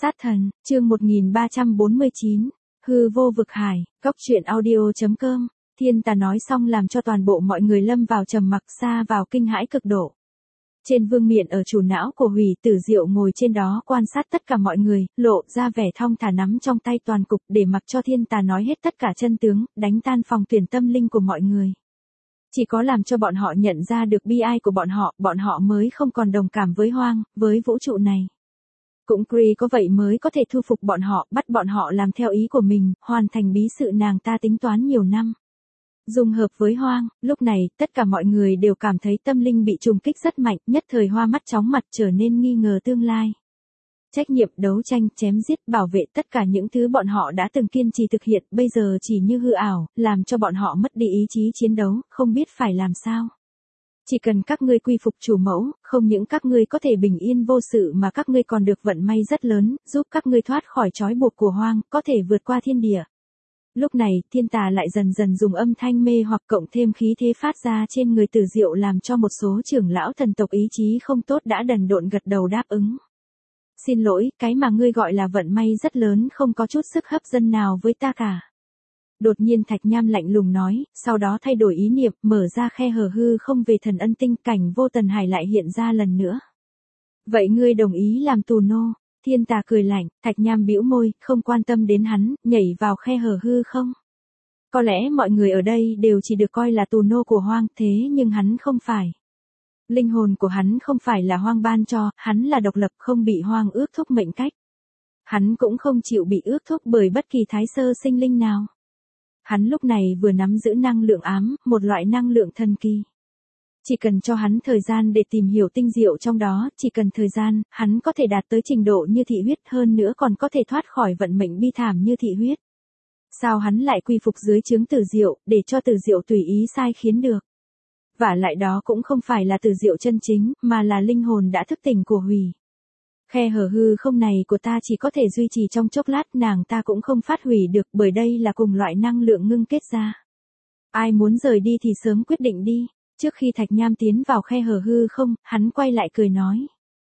Sát thần, chương 1349, hư vô vực hải, góc truyện audio.com, thiên tà nói xong làm cho toàn bộ mọi người lâm vào trầm mặc xa vào kinh hãi cực độ. Trên vương miện ở chủ não của Hủy Tử Diệu ngồi trên đó quan sát tất cả mọi người, lộ ra vẻ thong thả nắm trong tay toàn cục để mặc cho thiên tà nói hết tất cả chân tướng, đánh tan phòng tuyển tâm linh của mọi người. Chỉ có làm cho bọn họ nhận ra được bi ai của bọn họ mới không còn đồng cảm với hoang, với vũ trụ này. Cũng Cree có vậy mới có thể thu phục bọn họ, bắt bọn họ làm theo ý của mình, hoàn thành bí sự nàng ta tính toán nhiều năm. Dung hợp với hoang, lúc này, tất cả mọi người đều cảm thấy tâm linh bị trùng kích rất mạnh, nhất thời hoa mắt chóng mặt trở nên nghi ngờ tương lai. Trách nhiệm đấu tranh, chém giết, bảo vệ tất cả những thứ bọn họ đã từng kiên trì thực hiện, bây giờ chỉ như hư ảo, làm cho bọn họ mất đi ý chí chiến đấu, không biết phải làm sao. Chỉ cần các ngươi quy phục chủ mẫu, không những các ngươi có thể bình yên vô sự mà các ngươi còn được vận may rất lớn, giúp các ngươi thoát khỏi trói buộc của hoang, có thể vượt qua thiên địa. Lúc này, thiên tà lại dần dần dùng âm thanh mê hoặc cộng thêm khí thế phát ra trên người Tử Diệu làm cho một số trưởng lão thần tộc ý chí không tốt đã đần độn gật đầu đáp ứng. Xin lỗi, cái mà ngươi gọi là vận may rất lớn không có chút sức hấp dẫn nào với ta cả. Đột nhiên Thạch Nham lạnh lùng nói, sau đó thay đổi ý niệm, mở ra khe hở hư không về thần ân tinh, cảnh vô tần hải lại hiện ra lần nữa. Vậy ngươi đồng ý làm tù nô? Thiên tà cười lạnh, Thạch Nham bĩu môi, không quan tâm đến hắn, nhảy vào khe hở hư không. Có lẽ mọi người ở đây đều chỉ được coi là tù nô của hoang, thế nhưng hắn không phải. Linh hồn của hắn không phải là hoang ban cho, hắn là độc lập không bị hoang ước thúc mệnh cách. Hắn cũng không chịu bị ước thúc bởi bất kỳ thái sơ sinh linh nào. Hắn lúc này vừa nắm giữ năng lượng ám, một loại năng lượng thần kỳ. Chỉ cần cho hắn thời gian để tìm hiểu tinh diệu trong đó, chỉ cần thời gian, hắn có thể đạt tới trình độ như thị huyết, hơn nữa còn có thể thoát khỏi vận mệnh bi thảm như thị huyết. Sao hắn lại quy phục dưới trướng Tử Diệu, để cho Tử Diệu tùy ý sai khiến được? Vả lại đó cũng không phải là Tử Diệu chân chính, mà là linh hồn đã thức tỉnh của Hủy. Khe hở hư không này của ta chỉ có thể duy trì trong chốc lát, nàng ta cũng không phát hủy được bởi đây là cùng loại năng lượng ngưng kết ra. Ai muốn rời đi thì sớm quyết định đi. Trước khi Thạch Nham tiến vào khe hở hư không, hắn quay lại cười nói.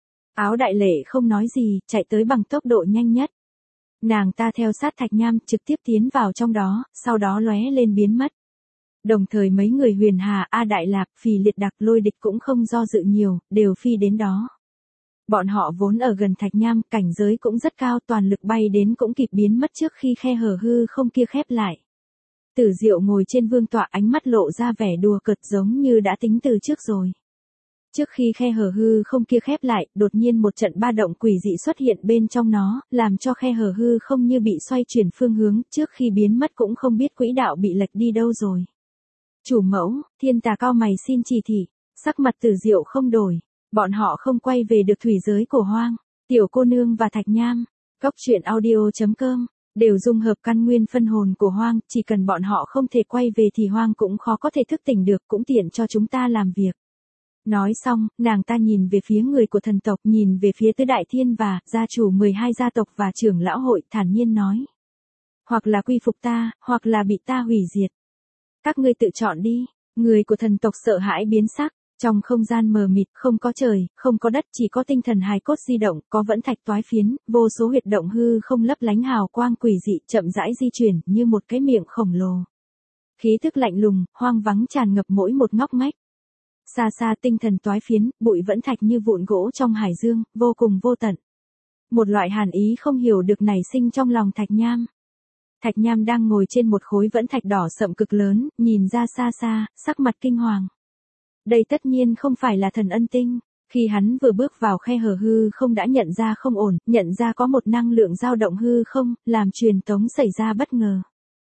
Áo đại lệ không nói gì, chạy tới bằng tốc độ nhanh nhất. Nàng ta theo sát Thạch Nham trực tiếp tiến vào trong đó, sau đó lóe lên biến mất. Đồng thời mấy người Huyền Hà, A Đại Lạp, Phì Liệt Đặc, Lôi Địch cũng không do dự nhiều, đều phi đến đó. Bọn họ vốn ở gần Thạch Nham, cảnh giới cũng rất cao, toàn lực bay đến cũng kịp biến mất trước khi khe hở hư không kia khép lại. Tử Diệu ngồi trên vương tọa, ánh mắt lộ ra vẻ đùa cợt giống như đã tính từ trước rồi. Trước khi khe hở hư không kia khép lại, đột nhiên một trận ba động quỷ dị xuất hiện bên trong nó, làm cho khe hở hư không như bị xoay chuyển phương hướng, trước khi biến mất cũng không biết quỹ đạo bị lệch đi đâu rồi. Chủ mẫu, thiên tà cao mày xin chỉ thị, sắc mặt Tử Diệu không đổi, bọn họ không quay về được thủy giới của hoang, tiểu cô nương và Thạch Nham, góc truyện audio.com. Đều dung hợp căn nguyên phân hồn của hoang, chỉ cần bọn họ không thể quay về thì hoang cũng khó có thể thức tỉnh được, cũng tiện cho chúng ta làm việc. Nói xong, nàng ta nhìn về phía người của thần tộc, nhìn về phía Tứ Đại Thiên và gia chủ 12 gia tộc và trưởng lão hội, thản nhiên nói. Hoặc là quy phục ta, hoặc là bị ta hủy diệt. Các ngươi tự chọn đi. Người của thần tộc sợ hãi biến sắc. Trong không gian mờ mịt, không có trời, không có đất, chỉ có tinh thần hài cốt di động, có vẫn thạch toái phiến, vô số huyệt động hư không lấp lánh hào quang quỷ dị, chậm rãi di chuyển, như một cái miệng khổng lồ. Khí thức lạnh lùng, hoang vắng tràn ngập mỗi một ngóc ngách. Xa xa tinh thần toái phiến, bụi vẫn thạch như vụn gỗ trong hải dương, vô cùng vô tận. Một loại hàn ý không hiểu được nảy sinh trong lòng Thạch Nham. Thạch Nham đang ngồi trên một khối vẫn thạch đỏ sậm cực lớn, nhìn ra xa xa, sắc mặt kinh hoàng. Đây tất nhiên không phải là thần ân tinh, khi hắn vừa bước vào khe hở hư không đã nhận ra không ổn, nhận ra có một năng lượng dao động hư không, làm truyền tống xảy ra bất ngờ.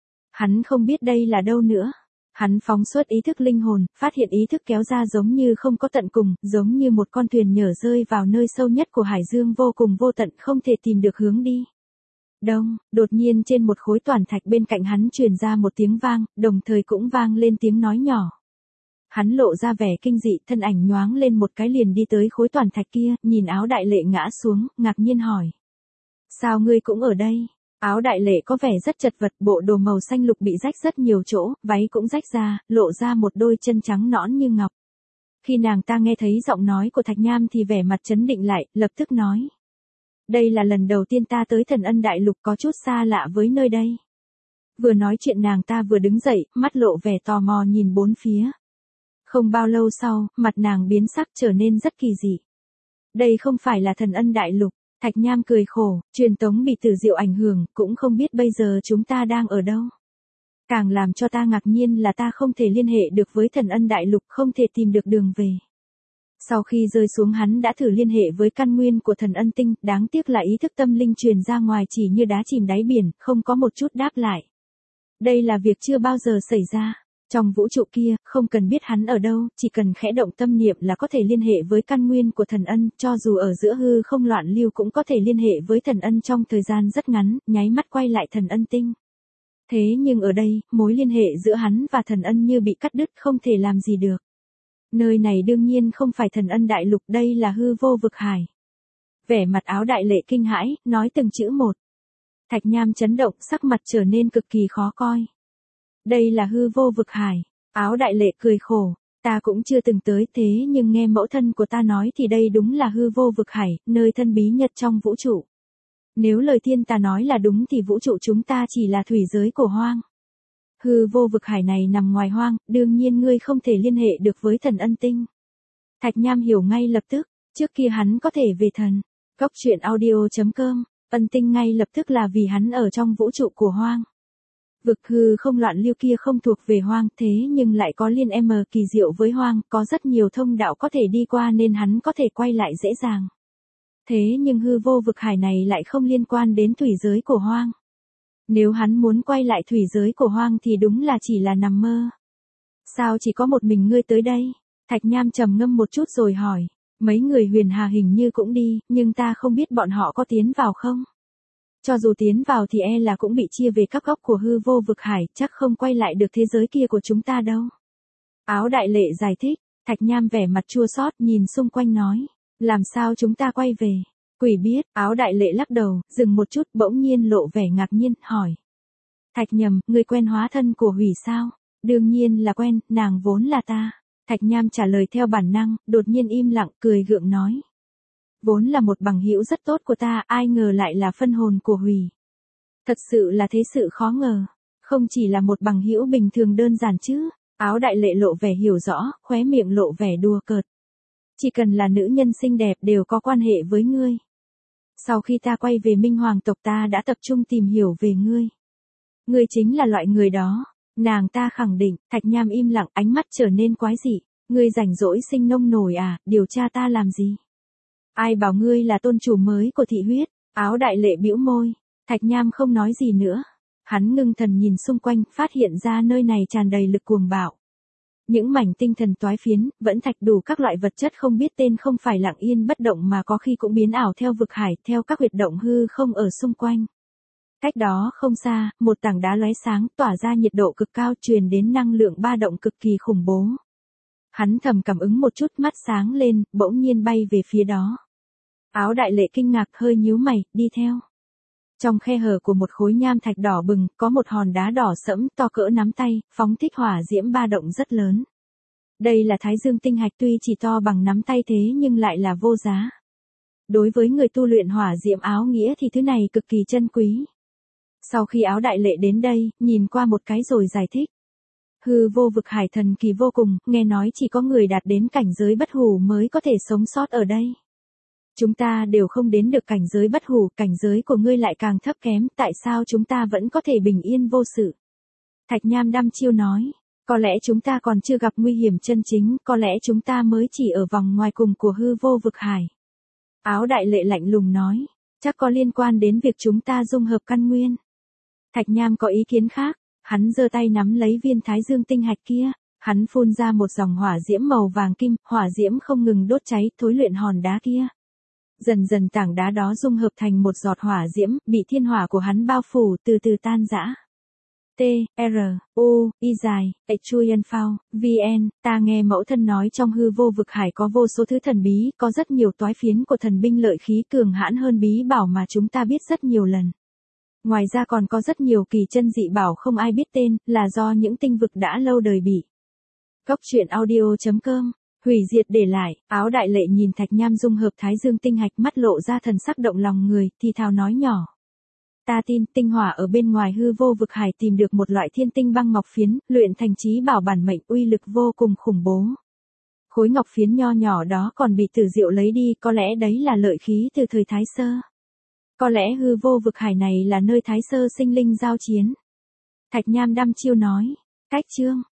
Hắn không biết đây là đâu nữa. Hắn phóng xuất ý thức linh hồn, phát hiện ý thức kéo ra giống như không có tận cùng, giống như một con thuyền nhở rơi vào nơi sâu nhất của hải dương vô cùng vô tận, không thể tìm được hướng đi. Đông, đột nhiên trên một khối toàn thạch bên cạnh hắn truyền ra một tiếng vang, đồng thời cũng vang lên tiếng nói nhỏ. Hắn lộ ra vẻ kinh dị, thân ảnh nhoáng lên một cái liền đi tới khối toàn thạch kia, nhìn Áo Đại Lệ ngã xuống, ngạc nhiên hỏi. Sao ngươi cũng ở đây? Áo Đại Lệ có vẻ rất chật vật, bộ đồ màu xanh lục bị rách rất nhiều chỗ, váy cũng rách ra, lộ ra một đôi chân trắng nõn như ngọc. Khi nàng ta nghe thấy giọng nói của Thạch Nham thì vẻ mặt chấn định lại, lập tức nói. Đây là lần đầu tiên ta tới Thần Ân Đại Lục, có chút xa lạ với nơi đây. Vừa nói chuyện nàng ta vừa đứng dậy, mắt lộ vẻ tò mò nhìn bốn phía. Không bao lâu sau, mặt nàng biến sắc trở nên rất kỳ dị. Đây không phải là Thần Ân Đại Lục. Thạch Nham cười khổ, truyền tống bị Tử Diệu ảnh hưởng, cũng không biết bây giờ chúng ta đang ở đâu. Càng làm cho ta ngạc nhiên là ta không thể liên hệ được với Thần Ân Đại Lục, không thể tìm được đường về. Sau khi rơi xuống hắn đã thử liên hệ với căn nguyên của Thần Ân Tinh, đáng tiếc là ý thức tâm linh truyền ra ngoài chỉ như đá chìm đáy biển, không có một chút đáp lại. Đây là việc chưa bao giờ xảy ra. Trong vũ trụ kia, không cần biết hắn ở đâu, chỉ cần khẽ động tâm niệm là có thể liên hệ với căn nguyên của Thần Ân, cho dù ở giữa hư không loạn lưu cũng có thể liên hệ với Thần Ân trong thời gian rất ngắn, nháy mắt quay lại Thần Ân Tinh. Thế nhưng ở đây, mối liên hệ giữa hắn và Thần Ân như bị cắt đứt, không thể làm gì được. Nơi này đương nhiên không phải Thần Ân Đại Lục, đây là hư vô vực hải. Vẻ mặt Áo Đại Lệ kinh hãi, nói từng chữ một. Thạch Nham chấn động, sắc mặt trở nên cực kỳ khó coi. Đây là hư vô vực hải. Áo Đại Lệ cười khổ. Ta cũng chưa từng tới, thế nhưng nghe mẫu thân của ta nói thì đây đúng là hư vô vực hải, nơi thân bí nhất trong vũ trụ. Nếu lời thiên ta nói là đúng thì vũ trụ chúng ta chỉ là thủy giới cổ hoang. Hư vô vực hải này nằm ngoài hoang, đương nhiên ngươi không thể liên hệ được với Thần Ân Tinh. Thạch Nham hiểu ngay lập tức, trước kia hắn có thể về thần. Cốc truyện audio.com, Ân Tinh ngay lập tức là vì hắn ở trong vũ trụ của hoang. Vực hư không loạn lưu kia không thuộc về hoang, thế nhưng lại có liên kỳ diệu với hoang, có rất nhiều thông đạo có thể đi qua nên hắn có thể quay lại dễ dàng. Thế nhưng hư vô vực hải này lại không liên quan đến thủy giới của hoang. Nếu hắn muốn quay lại thủy giới của hoang thì đúng là chỉ là nằm mơ. Sao chỉ có một mình ngươi tới đây? Thạch Nham trầm ngâm một chút rồi hỏi. Mấy người Huyền Hà hình như cũng đi, nhưng ta không biết bọn họ có tiến vào không? Cho dù tiến vào thì e là cũng bị chia về các góc của hư vô vực hải, chắc không quay lại được thế giới kia của chúng ta đâu. Áo Đại Lệ giải thích, Thạch Nham vẻ mặt chua xót nhìn xung quanh nói. Làm sao chúng ta quay về? Quỷ biết, Áo Đại Lệ lắc đầu, dừng một chút bỗng nhiên lộ vẻ ngạc nhiên, hỏi. Thạch Nhầm, ngươi quen hóa thân của Hủy sao? Đương nhiên là quen, nàng vốn là ta. Thạch Nham trả lời theo bản năng, đột nhiên im lặng cười gượng nói. Vốn là một bằng hữu rất tốt của ta, ai ngờ lại là phân hồn của Hủy. Thật sự là thế sự khó ngờ. Không chỉ là một bằng hữu bình thường đơn giản chứ. Áo Đại Lệ lộ vẻ hiểu rõ, khóe miệng lộ vẻ đùa cợt. Chỉ cần là nữ nhân xinh đẹp đều có quan hệ với ngươi. Sau khi ta quay về Minh Hoàng tộc ta đã tập trung tìm hiểu về ngươi. Ngươi chính là loại người đó. Nàng ta khẳng định. Thạch Nham im lặng, ánh mắt trở nên quái dị. Ngươi rảnh rỗi sinh nông nổi à, điều tra ta làm gì? Ai bảo ngươi là tôn chủ mới của thị huyết? Áo Đại Lệ bĩu môi. Thạch Nham không nói gì nữa. Hắn ngưng thần nhìn xung quanh, phát hiện ra nơi này tràn đầy lực cuồng bạo. Những mảnh tinh thần toái phiến, vẫn thạch đủ các loại vật chất không biết tên không phải lặng yên bất động mà có khi cũng biến ảo theo vực hải, theo các huyệt động hư không ở xung quanh. Cách đó không xa, một tảng đá lóe sáng, tỏa ra nhiệt độ cực cao truyền đến năng lượng ba động cực kỳ khủng bố. Hắn thầm cảm ứng một chút, mắt sáng lên, bỗng nhiên bay về phía đó. Áo Đại Lệ kinh ngạc hơi nhíu mày, đi theo. Trong khe hở của một khối nham thạch đỏ bừng, có một hòn đá đỏ sẫm to cỡ nắm tay, phóng thích hỏa diễm ba động rất lớn. Đây là Thái Dương tinh hạch, tuy chỉ to bằng nắm tay thế nhưng lại là vô giá. Đối với người tu luyện hỏa diễm áo nghĩa thì thứ này cực kỳ chân quý. Sau khi Áo Đại Lệ đến đây, nhìn qua một cái rồi giải thích. Hư vô vực hải thần kỳ vô cùng, nghe nói chỉ có người đạt đến cảnh giới bất hủ mới có thể sống sót ở đây. Chúng ta đều không đến được cảnh giới bất hủ, cảnh giới của ngươi lại càng thấp kém, tại sao chúng ta vẫn có thể bình yên vô sự? Thạch Nham đăm chiêu nói, có lẽ chúng ta còn chưa gặp nguy hiểm chân chính, có lẽ chúng ta mới chỉ ở vòng ngoài cùng của hư vô vực hải. Áo Đại Lệ lạnh lùng nói, chắc có liên quan đến việc chúng ta dung hợp căn nguyên. Thạch Nham có ý kiến khác, hắn giơ tay nắm lấy viên Thái Dương tinh hạch kia, hắn phun ra một dòng hỏa diễm màu vàng kim, hỏa diễm không ngừng đốt cháy, thối luyện hòn đá kia. Dần dần tảng đá đó dung hợp thành một giọt hỏa diễm, bị thiên hỏa của hắn bao phủ, từ từ tan rã. T, R, U, I dài, Chuyen Phao, VN, ta nghe mẫu thân nói trong hư vô vực hải có vô số thứ thần bí, có rất nhiều toái phiến của thần binh lợi khí cường hãn hơn bí bảo mà chúng ta biết rất nhiều lần. Ngoài ra còn có rất nhiều kỳ chân dị bảo không ai biết tên, là do những tinh vực đã lâu đời bị. Cốc truyện audio.com Hủy diệt để lại, Áo Đại Lệ nhìn Thạch Nham dung hợp Thái Dương tinh hạch, mắt lộ ra thần sắc động lòng người, thì thào nói nhỏ. Ta tin tinh hỏa ở bên ngoài hư vô vực hải tìm được một loại thiên tinh băng ngọc phiến, luyện thành chí bảo bản mệnh, uy lực vô cùng khủng bố. Khối ngọc phiến nho nhỏ đó còn bị Tử Diệu lấy đi, có lẽ đấy là lợi khí từ thời Thái Sơ. Có lẽ hư vô vực hải này là nơi Thái Sơ sinh linh giao chiến. Thạch Nham đăm chiêu nói. Cách chương.